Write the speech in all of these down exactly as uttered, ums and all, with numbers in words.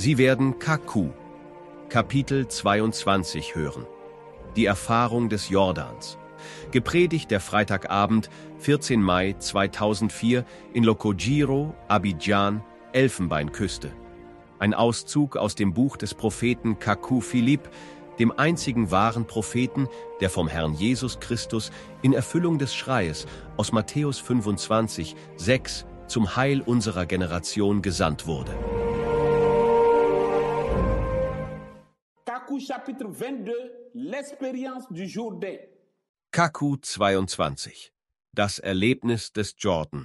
Sie werden Kaku, Kapitel zweiundzwanzig hören. Die Erfahrung des Jordans. Gepredigt der Freitagabend, vierzehnten Mai zweitausendvier in Lokojiro, Abidjan, Elfenbeinküste. Ein Auszug aus dem Buch des Propheten Kaku Philipp, dem einzigen wahren Propheten, der vom Herrn Jesus Christus in Erfüllung des Schreies aus Matthäus fünfundzwanzig, sechs zum Heil unserer Generation gesandt wurde. Kaku chapitre vingt-deux, l'expérience du Jourdain. Kaku zweiundzwanzig. Das Erlebnis des Jordan.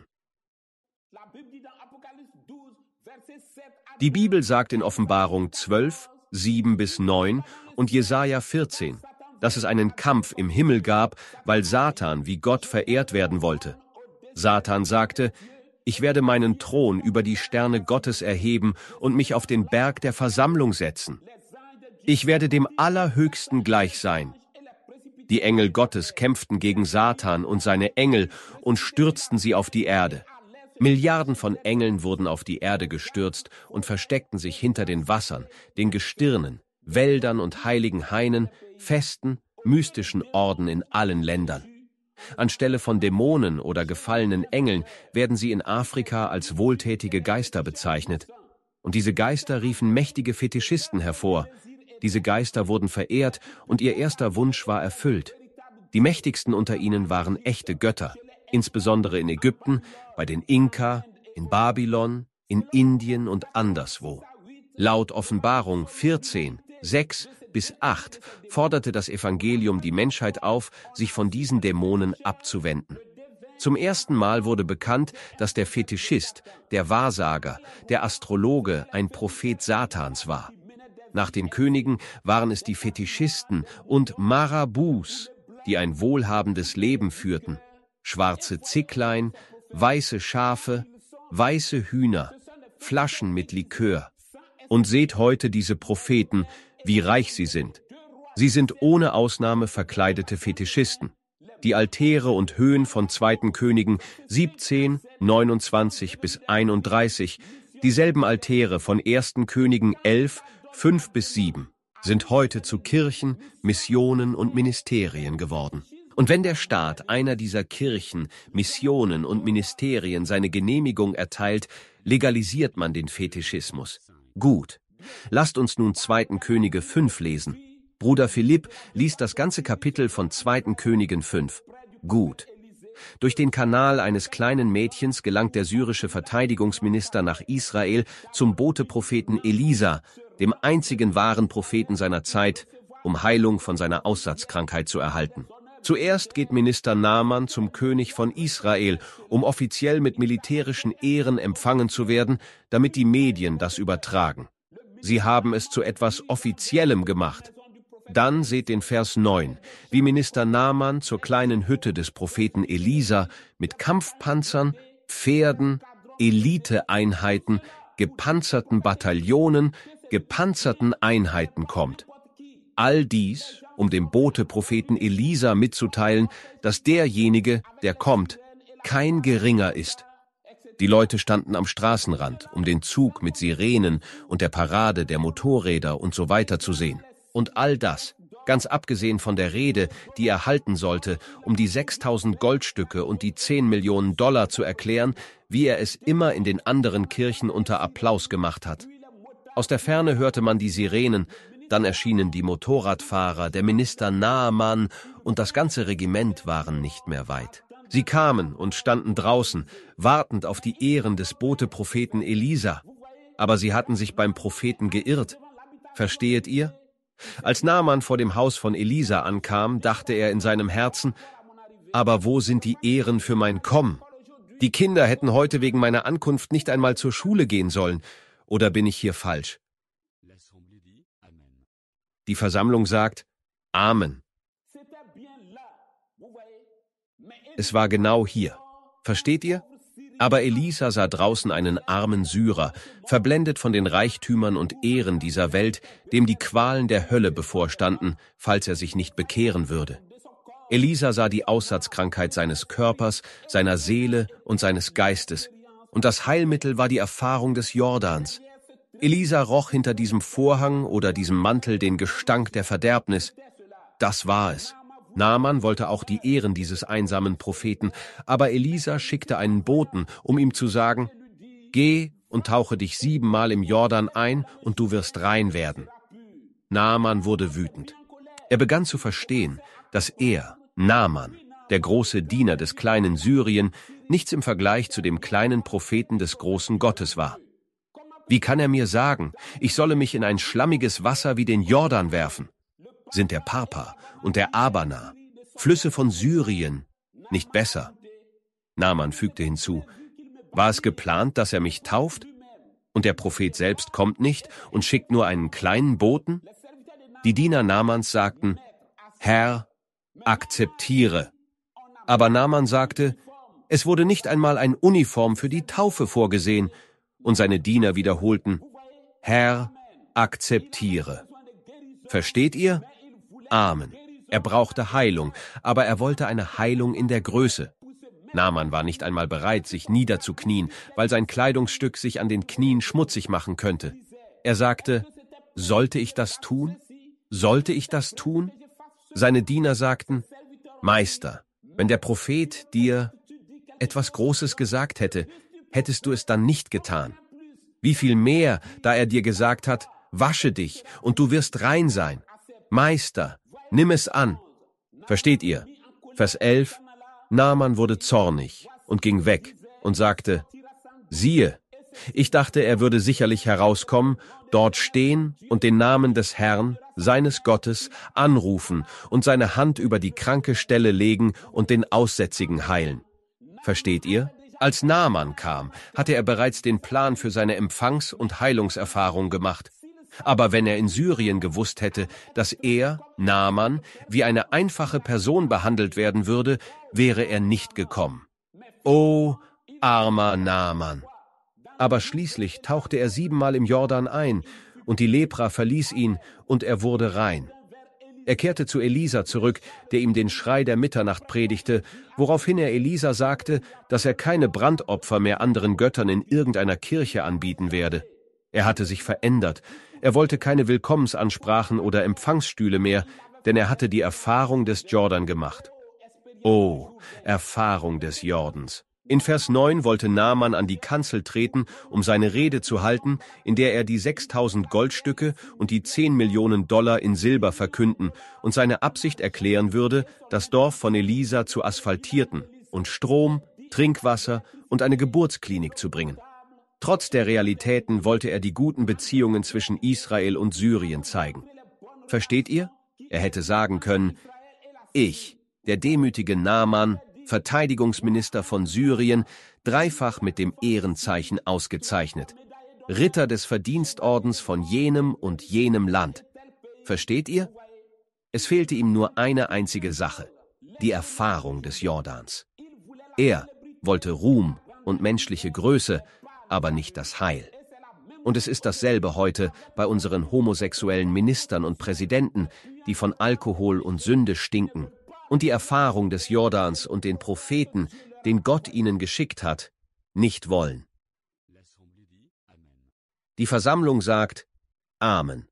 Die Bibel sagt in Offenbarung zwölf, sieben bis neun und Jesaja vierzehn, dass es einen Kampf im Himmel gab, weil Satan wie Gott verehrt werden wollte. Satan sagte: Ich werde meinen Thron über die Sterne Gottes erheben und mich auf den Berg der Versammlung setzen. Ich werde dem Allerhöchsten gleich sein. Die Engel Gottes kämpften gegen Satan und seine Engel und stürzten sie auf die Erde. Milliarden von Engeln wurden auf die Erde gestürzt und versteckten sich hinter den Wassern, den Gestirnen, Wäldern und heiligen Hainen, festen, mystischen Orden in allen Ländern. Anstelle von Dämonen oder gefallenen Engeln werden sie in Afrika als wohltätige Geister bezeichnet. Und diese Geister riefen mächtige Fetischisten hervor. Diese Geister wurden verehrt und ihr erster Wunsch war erfüllt. Die mächtigsten unter ihnen waren echte Götter, insbesondere in Ägypten, bei den Inka, in Babylon, in Indien und anderswo. Laut Offenbarung vierzehn, sechs bis acht forderte das Evangelium die Menschheit auf, sich von diesen Dämonen abzuwenden. Zum ersten Mal wurde bekannt, dass der Fetischist, der Wahrsager, der Astrologe ein Prophet Satans war. Nach den Königen waren es die Fetischisten und Marabus, die ein wohlhabendes Leben führten. Schwarze Zicklein, weiße Schafe, weiße Hühner, Flaschen mit Likör. Und seht heute diese Propheten, wie reich sie sind. Sie sind ohne Ausnahme verkleidete Fetischisten. Die Altäre und Höhen von zweiten Königen siebzehn, neunundzwanzig bis einunddreißig, dieselben Altäre von ersten Königen elf, fünf bis sieben, sind heute zu Kirchen, Missionen und Ministerien geworden. Und wenn der Staat einer dieser Kirchen, Missionen und Ministerien seine Genehmigung erteilt, legalisiert man den Fetischismus. Gut. Lasst uns nun zweiten Könige fünf lesen. Bruder Philipp liest das ganze Kapitel von zweiten Königen fünf. Gut. Durch den Kanal eines kleinen Mädchens gelangt der syrische Verteidigungsminister nach Israel zum Botepropheten Elisa, dem einzigen wahren Propheten seiner Zeit, um Heilung von seiner Aussatzkrankheit zu erhalten. Zuerst geht Minister Naaman zum König von Israel, um offiziell mit militärischen Ehren empfangen zu werden, damit die Medien das übertragen. Sie haben es zu etwas Offiziellem gemacht. Dann seht den Vers neun, wie Minister Naaman zur kleinen Hütte des Propheten Elisa mit Kampfpanzern, Pferden, Eliteeinheiten, gepanzerten Bataillonen, gepanzerten Einheiten kommt. All dies, um dem Bote-Propheten Elisa mitzuteilen, dass derjenige, der kommt, kein geringer ist. Die Leute standen am Straßenrand, um den Zug mit Sirenen und der Parade der Motorräder und so weiter zu sehen. Und all das, ganz abgesehen von der Rede, die er halten sollte, um die sechstausend Goldstücke und die zehn Millionen Dollar zu erklären, wie er es immer in den anderen Kirchen unter Applaus gemacht hat. Aus der Ferne hörte man die Sirenen, dann erschienen die Motorradfahrer, der Minister Naaman und das ganze Regiment waren nicht mehr weit. Sie kamen und standen draußen, wartend auf die Ehren des Bote-Propheten Elisa. Aber sie hatten sich beim Propheten geirrt. Verstehet ihr? Als Naaman vor dem Haus von Elisa ankam, dachte er in seinem Herzen: Aber wo sind die Ehren für mein Kommen? Die Kinder hätten heute wegen meiner Ankunft nicht einmal zur Schule gehen sollen. Oder bin ich hier falsch? Die Versammlung sagt: Amen. Es war genau hier. Versteht ihr? Aber Elisa sah draußen einen armen Syrer, verblendet von den Reichtümern und Ehren dieser Welt, dem die Qualen der Hölle bevorstanden, falls er sich nicht bekehren würde. Elisa sah die Aussatzkrankheit seines Körpers, seiner Seele und seines Geistes, und das Heilmittel war die Erfahrung des Jordans. Elisa roch hinter diesem Vorhang oder diesem Mantel den Gestank der Verderbnis. Das war es. Naaman wollte auch die Ehren dieses einsamen Propheten, aber Elisa schickte einen Boten, um ihm zu sagen: Geh und tauche dich siebenmal im Jordan ein, und du wirst rein werden. Naaman wurde wütend. Er begann zu verstehen, dass er, Naaman, der große Diener des kleinen Syrien, nichts im Vergleich zu dem kleinen Propheten des großen Gottes war. Wie kann er mir sagen, ich solle mich in ein schlammiges Wasser wie den Jordan werfen? Sind der Parpa und der Abana, Flüsse von Syrien, nicht besser? Naaman fügte hinzu: War es geplant, dass er mich tauft? Und der Prophet selbst kommt nicht und schickt nur einen kleinen Boten? Die Diener Naamans sagten: Herr, akzeptiere. Aber Naaman sagte: Es wurde nicht einmal ein Uniform für die Taufe vorgesehen. Und seine Diener wiederholten: Herr, akzeptiere. Versteht ihr? Amen. Er brauchte Heilung, aber er wollte eine Heilung in der Größe. Naaman war nicht einmal bereit, sich niederzuknien, weil sein Kleidungsstück sich an den Knien schmutzig machen könnte. Er sagte: Sollte ich das tun? Sollte ich das tun? Seine Diener sagten: Meister, wenn der Prophet dir etwas Großes gesagt hätte, hättest du es dann nicht getan. Wie viel mehr, da er dir gesagt hat: Wasche dich, und du wirst rein sein. Meister, nimm es an. Versteht ihr? Vers elf. Naaman wurde zornig und ging weg und sagte: Siehe, ich dachte, er würde sicherlich herauskommen, dort stehen und den Namen des Herrn, seines Gottes, anrufen und seine Hand über die kranke Stelle legen und den Aussätzigen heilen. Versteht ihr? Als Naaman kam, hatte er bereits den Plan für seine Empfangs- und Heilungserfahrung gemacht. Aber wenn er in Syrien gewusst hätte, dass er, Naaman, wie eine einfache Person behandelt werden würde, wäre er nicht gekommen. Oh, armer Naaman! Aber schließlich tauchte er siebenmal im Jordan ein, und die Lepra verließ ihn, und er wurde rein. Er kehrte zu Elisa zurück, der ihm den Schrei der Mitternacht predigte, woraufhin er Elisa sagte, dass er keine Brandopfer mehr anderen Göttern in irgendeiner Kirche anbieten werde. Er hatte sich verändert. Er wollte keine Willkommensansprachen oder Empfangsstühle mehr, denn er hatte die Erfahrung des Jordan gemacht. Oh, Erfahrung des Jordans. In Vers neun wollte Naaman an die Kanzel treten, um seine Rede zu halten, in der er die sechstausend Goldstücke und die zehn Millionen Dollar in Silber verkünden und seine Absicht erklären würde, das Dorf von Elisa zu asphaltierten und Strom, Trinkwasser und eine Geburtsklinik zu bringen. Trotz der Realitäten wollte er die guten Beziehungen zwischen Israel und Syrien zeigen. Versteht ihr? Er hätte sagen können: Ich, der demütige Naaman, Verteidigungsminister von Syrien, dreifach mit dem Ehrenzeichen ausgezeichnet. Ritter des Verdienstordens von jenem und jenem Land. Versteht ihr? Es fehlte ihm nur eine einzige Sache: die Erfahrung des Jordans. Er wollte Ruhm und menschliche Größe, aber nicht das Heil. Und es ist dasselbe heute bei unseren homosexuellen Ministern und Präsidenten, die von Alkohol und Sünde stinken und die Erfahrung des Jordans und den Propheten, den Gott ihnen geschickt hat, nicht wollen. Die Versammlung sagt: Amen.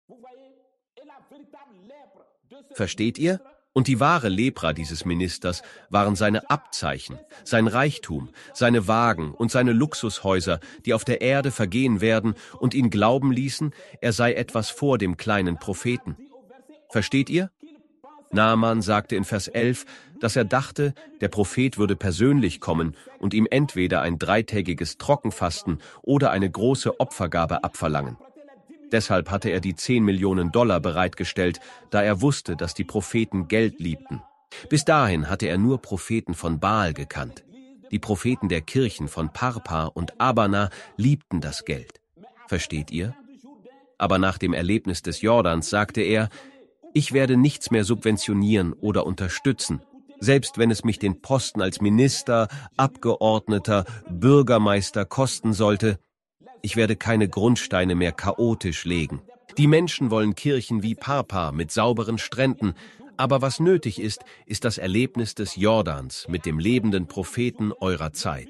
Versteht ihr? Und die wahre Lepra dieses Ministers waren seine Abzeichen, sein Reichtum, seine Wagen und seine Luxushäuser, die auf der Erde vergehen werden und ihn glauben ließen, er sei etwas vor dem kleinen Propheten. Versteht ihr? Naaman sagte in Vers elf, dass er dachte, der Prophet würde persönlich kommen und ihm entweder ein dreitägiges Trockenfasten oder eine große Opfergabe abverlangen. Deshalb hatte er die zehn Millionen Dollar bereitgestellt, da er wusste, dass die Propheten Geld liebten. Bis dahin hatte er nur Propheten von Baal gekannt. Die Propheten der Kirchen von Parpa und Abana liebten das Geld. Versteht ihr? Aber nach dem Erlebnis des Jordans sagte er: Ich werde nichts mehr subventionieren oder unterstützen, selbst wenn es mich den Posten als Minister, Abgeordneter, Bürgermeister kosten sollte. Ich werde keine Grundsteine mehr chaotisch legen. Die Menschen wollen Kirchen wie Parpa mit sauberen Stränden, aber was nötig ist, ist das Erlebnis des Jordans mit dem lebenden Propheten eurer Zeit.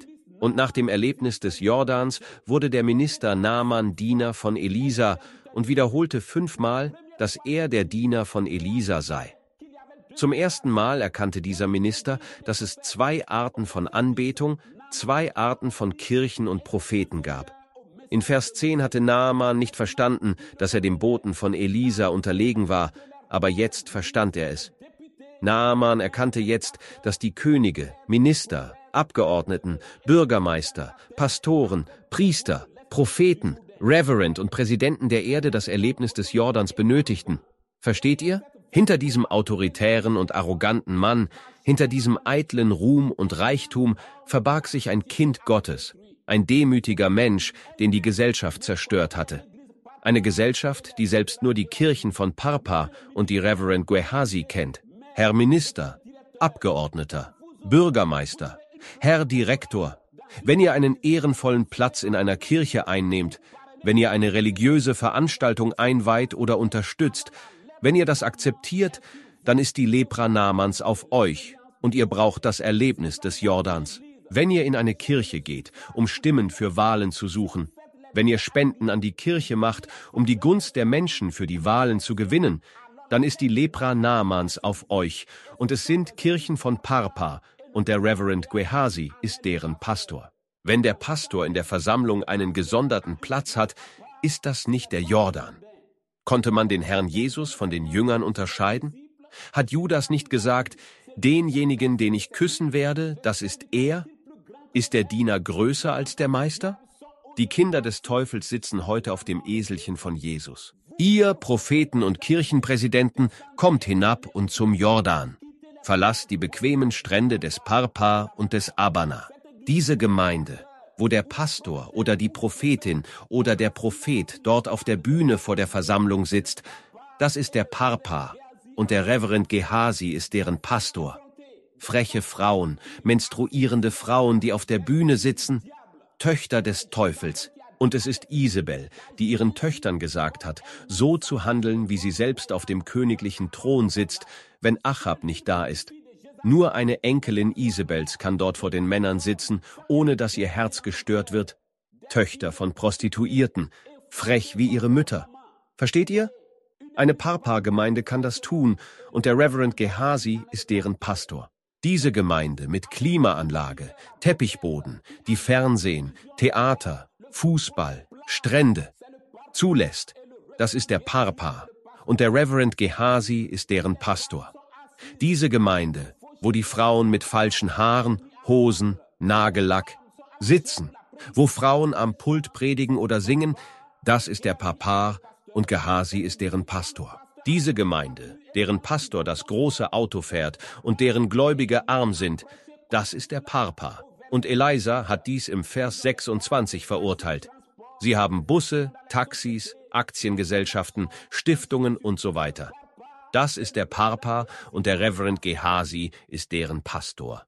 Und nach dem Erlebnis des Jordans wurde der Minister Naaman Diener von Elisa und wiederholte fünfmal, dass er der Diener von Elisa sei. Zum ersten Mal erkannte dieser Minister, dass es zwei Arten von Anbetung, zwei Arten von Kirchen und Propheten gab. In Vers zehn hatte Naaman nicht verstanden, dass er dem Boten von Elisa unterlegen war, aber jetzt verstand er es. Naaman erkannte jetzt, dass die Könige, Minister, Abgeordneten, Bürgermeister, Pastoren, Priester, Propheten, Reverend und Präsidenten der Erde das Erlebnis des Jordans benötigten. Versteht ihr? Hinter diesem autoritären und arroganten Mann, hinter diesem eitlen Ruhm und Reichtum verbarg sich ein Kind Gottes, ein demütiger Mensch, den die Gesellschaft zerstört hatte. Eine Gesellschaft, die selbst nur die Kirchen von Parpa und die Reverend Gehazi kennt. Herr Minister, Abgeordneter, Bürgermeister, Herr Direktor, wenn ihr einen ehrenvollen Platz in einer Kirche einnehmt, wenn ihr eine religiöse Veranstaltung einweiht oder unterstützt, wenn ihr das akzeptiert, dann ist die Lepra Naamans auf euch und ihr braucht das Erlebnis des Jordans. Wenn ihr in eine Kirche geht, um Stimmen für Wahlen zu suchen, wenn ihr Spenden an die Kirche macht, um die Gunst der Menschen für die Wahlen zu gewinnen, dann ist die Lepra Naamans auf euch und es sind Kirchen von Parpa und der Reverend Gehazi ist deren Pastor. Wenn der Pastor in der Versammlung einen gesonderten Platz hat, ist das nicht der Jordan. Konnte man den Herrn Jesus von den Jüngern unterscheiden? Hat Judas nicht gesagt, denjenigen, den ich küssen werde, das ist er? Ist der Diener größer als der Meister? Die Kinder des Teufels sitzen heute auf dem Eselchen von Jesus. Ihr Propheten und Kirchenpräsidenten, kommt hinab und zum Jordan. Verlasst die bequemen Strände des Parpa und des Abana. Diese Gemeinde, wo der Pastor oder die Prophetin oder der Prophet dort auf der Bühne vor der Versammlung sitzt, das ist der Parpa und der Reverend Gehazi ist deren Pastor. Freche Frauen, menstruierende Frauen, die auf der Bühne sitzen, Töchter des Teufels. Und es ist Isabel, die ihren Töchtern gesagt hat, so zu handeln, wie sie selbst auf dem königlichen Thron sitzt, wenn Achab nicht da ist. Nur eine Enkelin Isabels kann dort vor den Männern sitzen, ohne dass ihr Herz gestört wird. Töchter von Prostituierten, frech wie ihre Mütter. Versteht ihr? Eine Parpa-Gemeinde kann das tun und der Reverend Gehazi ist deren Pastor. Diese Gemeinde mit Klimaanlage, Teppichboden, die Fernsehen, Theater, Fußball, Strände zulässt, das ist der Parpa und der Reverend Gehazi ist deren Pastor. Diese Gemeinde, wo die Frauen mit falschen Haaren, Hosen, Nagellack sitzen, wo Frauen am Pult predigen oder singen, das ist der Parpa und Gehazi ist deren Pastor. Diese Gemeinde, deren Pastor das große Auto fährt und deren Gläubige arm sind, das ist der Parpa. Und Elisa hat dies im Vers sechsundzwanzig verurteilt. Sie haben Busse, Taxis, Aktiengesellschaften, Stiftungen und so weiter. Das ist der Parpa und der Reverend Gehazi ist deren Pastor.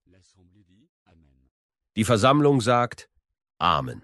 Die Versammlung sagt Amen.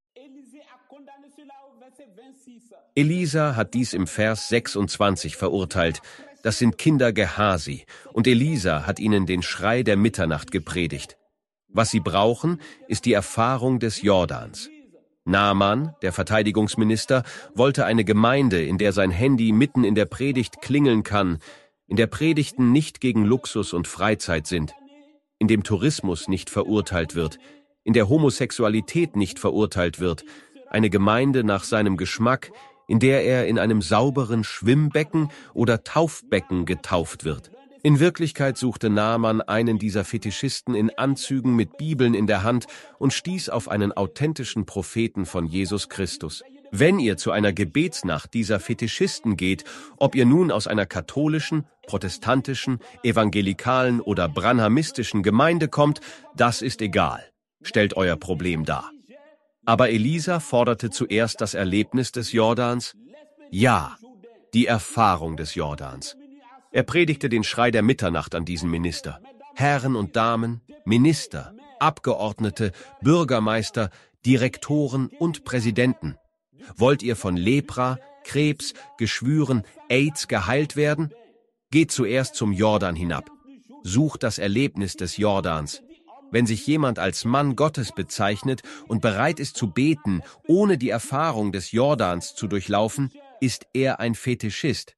Elisa hat dies im Vers sechsundzwanzig verurteilt. Das sind Kinder Gehazi. Und Elisa hat ihnen den Schrei der Mitternacht gepredigt. Was sie brauchen, ist die Erfahrung des Jordans. Naaman, der Verteidigungsminister, wollte eine Gemeinde, in der sein Handy mitten in der Predigt klingeln kann, in der Predigten nicht gegen Luxus und Freizeit sind, in dem Tourismus nicht verurteilt wird, in der Homosexualität nicht verurteilt wird, eine Gemeinde nach seinem Geschmack, in der er in einem sauberen Schwimmbecken oder Taufbecken getauft wird. In Wirklichkeit suchte Naaman einen dieser Fetischisten in Anzügen mit Bibeln in der Hand und stieß auf einen authentischen Propheten von Jesus Christus. Wenn ihr zu einer Gebetsnacht dieser Fetischisten geht, ob ihr nun aus einer katholischen, protestantischen, evangelikalen oder branhamistischen Gemeinde kommt, das ist egal. Stellt euer Problem dar. Aber Elisa forderte zuerst das Erlebnis des Jordans. Ja, die Erfahrung des Jordans. Er predigte den Schrei der Mitternacht an diesen Minister. Herren und Damen, Minister, Abgeordnete, Bürgermeister, Direktoren und Präsidenten. Wollt ihr von Lepra, Krebs, Geschwüren, AIDS geheilt werden? Geht zuerst zum Jordan hinab. Sucht das Erlebnis des Jordans. Wenn sich jemand als Mann Gottes bezeichnet und bereit ist zu beten, ohne die Erfahrung des Jordans zu durchlaufen, ist er ein Fetischist.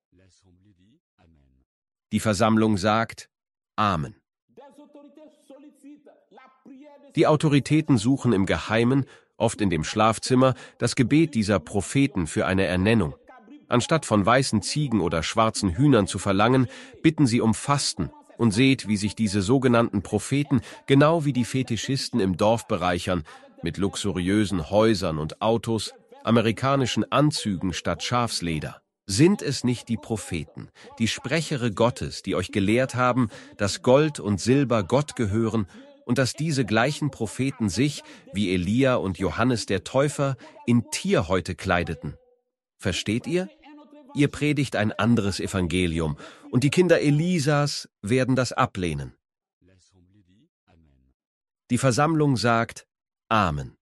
Die Versammlung sagt Amen. Die Autoritäten suchen im Geheimen, oft in dem Schlafzimmer, das Gebet dieser Propheten für eine Ernennung. Anstatt von weißen Ziegen oder schwarzen Hühnern zu verlangen, bitten sie um Fasten und seht, wie sich diese sogenannten Propheten genau wie die Fetischisten im Dorf bereichern, mit luxuriösen Häusern und Autos, amerikanischen Anzügen statt Schafsleder. Sind es nicht die Propheten, die Sprechere Gottes, die euch gelehrt haben, dass Gold und Silber Gott gehören und dass diese gleichen Propheten sich, wie Elia und Johannes der Täufer, in Tierhäute kleideten? Versteht ihr? Ihr predigt ein anderes Evangelium, und die Kinder Elisas werden das ablehnen. Die Versammlung sagt Amen.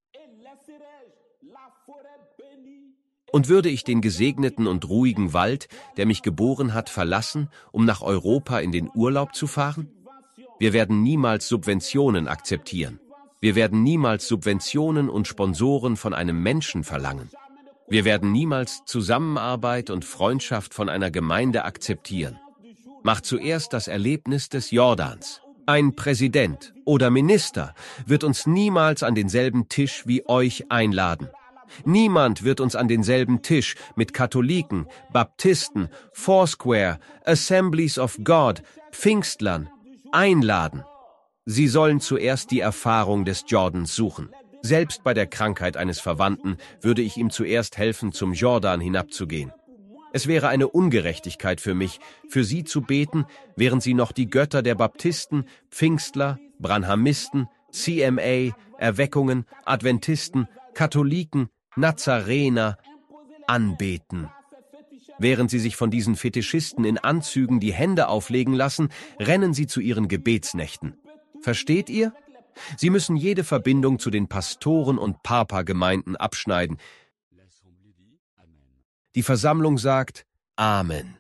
Und würde ich den gesegneten und ruhigen Wald, der mich geboren hat, verlassen, um nach Europa in den Urlaub zu fahren? Wir werden niemals Subventionen akzeptieren. Wir werden niemals Subventionen und Sponsoren von einem Menschen verlangen. Wir werden niemals Zusammenarbeit und Freundschaft von einer Gemeinde akzeptieren. Macht zuerst das Erlebnis des Jordans. Ein Präsident oder Minister wird uns niemals an denselben Tisch wie euch einladen. Niemand wird uns an denselben Tisch mit Katholiken, Baptisten, Foursquare, Assemblies of God, Pfingstlern einladen. Sie sollen zuerst die Erfahrung des Jordans suchen. Selbst bei der Krankheit eines Verwandten würde ich ihm zuerst helfen, zum Jordan hinabzugehen. Es wäre eine Ungerechtigkeit für mich, für sie zu beten, während sie noch die Götter der Baptisten, Pfingstler, Branhamisten, C M A, Erweckungen, Adventisten, Katholiken, Nazarener anbeten. Während sie sich von diesen Fetischisten in Anzügen die Hände auflegen lassen, rennen sie zu ihren Gebetsnächten. Versteht ihr? Sie müssen jede Verbindung zu den Pastoren und Papa-Gemeinden abschneiden. Die Versammlung sagt Amen.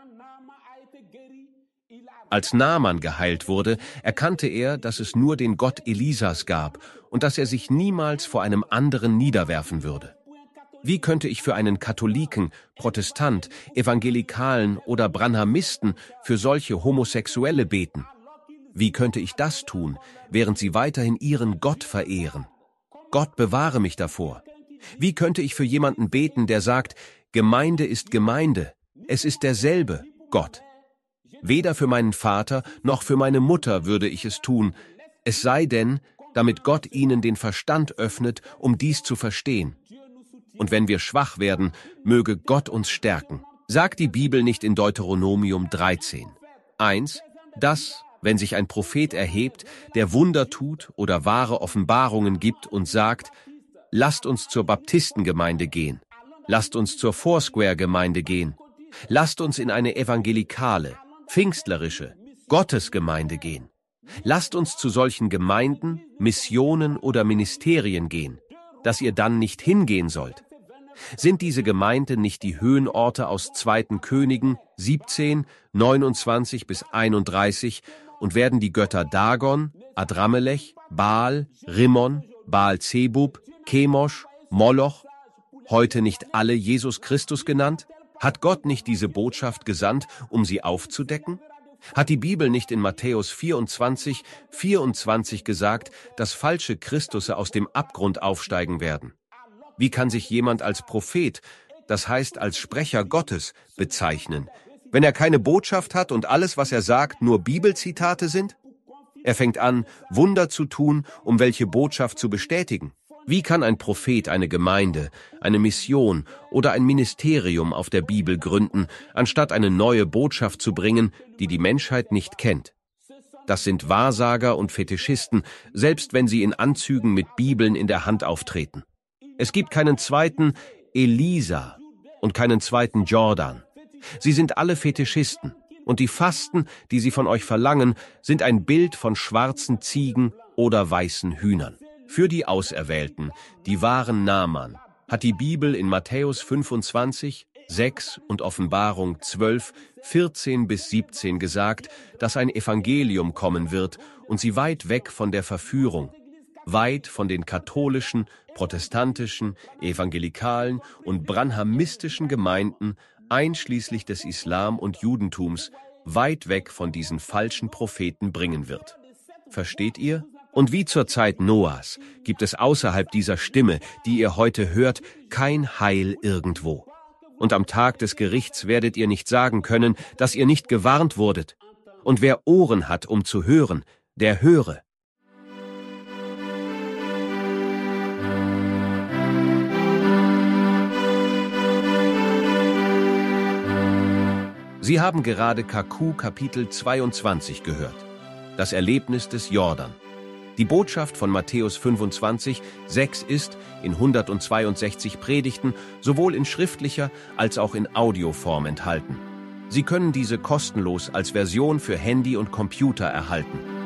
Als Naaman geheilt wurde, erkannte er, dass es nur den Gott Elisas gab und dass er sich niemals vor einem anderen niederwerfen würde. Wie könnte ich für einen Katholiken, Protestant, Evangelikalen oder Branhamisten für solche Homosexuelle beten? Wie könnte ich das tun, während sie weiterhin ihren Gott verehren? Gott bewahre mich davor. Wie könnte ich für jemanden beten, der sagt, Gemeinde ist Gemeinde, es ist derselbe Gott? Weder für meinen Vater noch für meine Mutter würde ich es tun, es sei denn, damit Gott ihnen den Verstand öffnet, um dies zu verstehen. Und wenn wir schwach werden, möge Gott uns stärken. Sagt die Bibel nicht in Deuteronomium dreizehn, eins, dass, wenn sich ein Prophet erhebt, der Wunder tut oder wahre Offenbarungen gibt und sagt, lasst uns zur Baptistengemeinde gehen, lasst uns zur Foursquare-Gemeinde gehen, lasst uns in eine evangelikale, pfingstlerische Gottesgemeinde gehen. Lasst uns zu solchen Gemeinden, Missionen oder Ministerien gehen, dass ihr dann nicht hingehen sollt. Sind diese Gemeinden nicht die Höhenorte aus zweiten Königen siebzehn, neunundzwanzig bis einunddreißig und werden die Götter Dagon, Adramelech, Baal, Rimmon, Baal-Zebub, Chemosh, Moloch heute nicht alle Jesus Christus genannt? Hat Gott nicht diese Botschaft gesandt, um sie aufzudecken? Hat die Bibel nicht in Matthäus vierundzwanzig, vierundzwanzig gesagt, dass falsche Christusse aus dem Abgrund aufsteigen werden? Wie kann sich jemand als Prophet, das heißt als Sprecher Gottes, bezeichnen, wenn er keine Botschaft hat und alles, was er sagt, nur Bibelzitate sind? Er fängt an, Wunder zu tun, um welche Botschaft zu bestätigen. Wie kann ein Prophet eine Gemeinde, eine Mission oder ein Ministerium auf der Bibel gründen, anstatt eine neue Botschaft zu bringen, die die Menschheit nicht kennt? Das sind Wahrsager und Fetischisten, selbst wenn sie in Anzügen mit Bibeln in der Hand auftreten. Es gibt keinen zweiten Elisa und keinen zweiten Jordan. Sie sind alle Fetischisten, und die Fasten, die sie von euch verlangen, sind ein Bild von schwarzen Ziegen oder weißen Hühnern. Für die Auserwählten, die wahren Naaman, hat die Bibel in Matthäus fünfundzwanzig, sechs und Offenbarung zwölf, vierzehn bis siebzehn gesagt, dass ein Evangelium kommen wird und sie weit weg von der Verführung, weit von den katholischen, protestantischen, evangelikalen und branhamistischen Gemeinden, einschließlich des Islam und Judentums, weit weg von diesen falschen Propheten bringen wird. Versteht ihr? Und wie zur Zeit Noahs gibt es außerhalb dieser Stimme, die ihr heute hört, kein Heil irgendwo. Und am Tag des Gerichts werdet ihr nicht sagen können, dass ihr nicht gewarnt wurdet. Und wer Ohren hat, um zu hören, der höre. Sie haben gerade K Q Kapitel zweiundzwanzig gehört, das Erlebnis des Jordan. Die Botschaft von Matthäus fünfundzwanzig, sechs ist in hundertzweiundsechzig Predigten sowohl in schriftlicher als auch in Audioform enthalten. Sie können diese kostenlos als Version für Handy und Computer erhalten.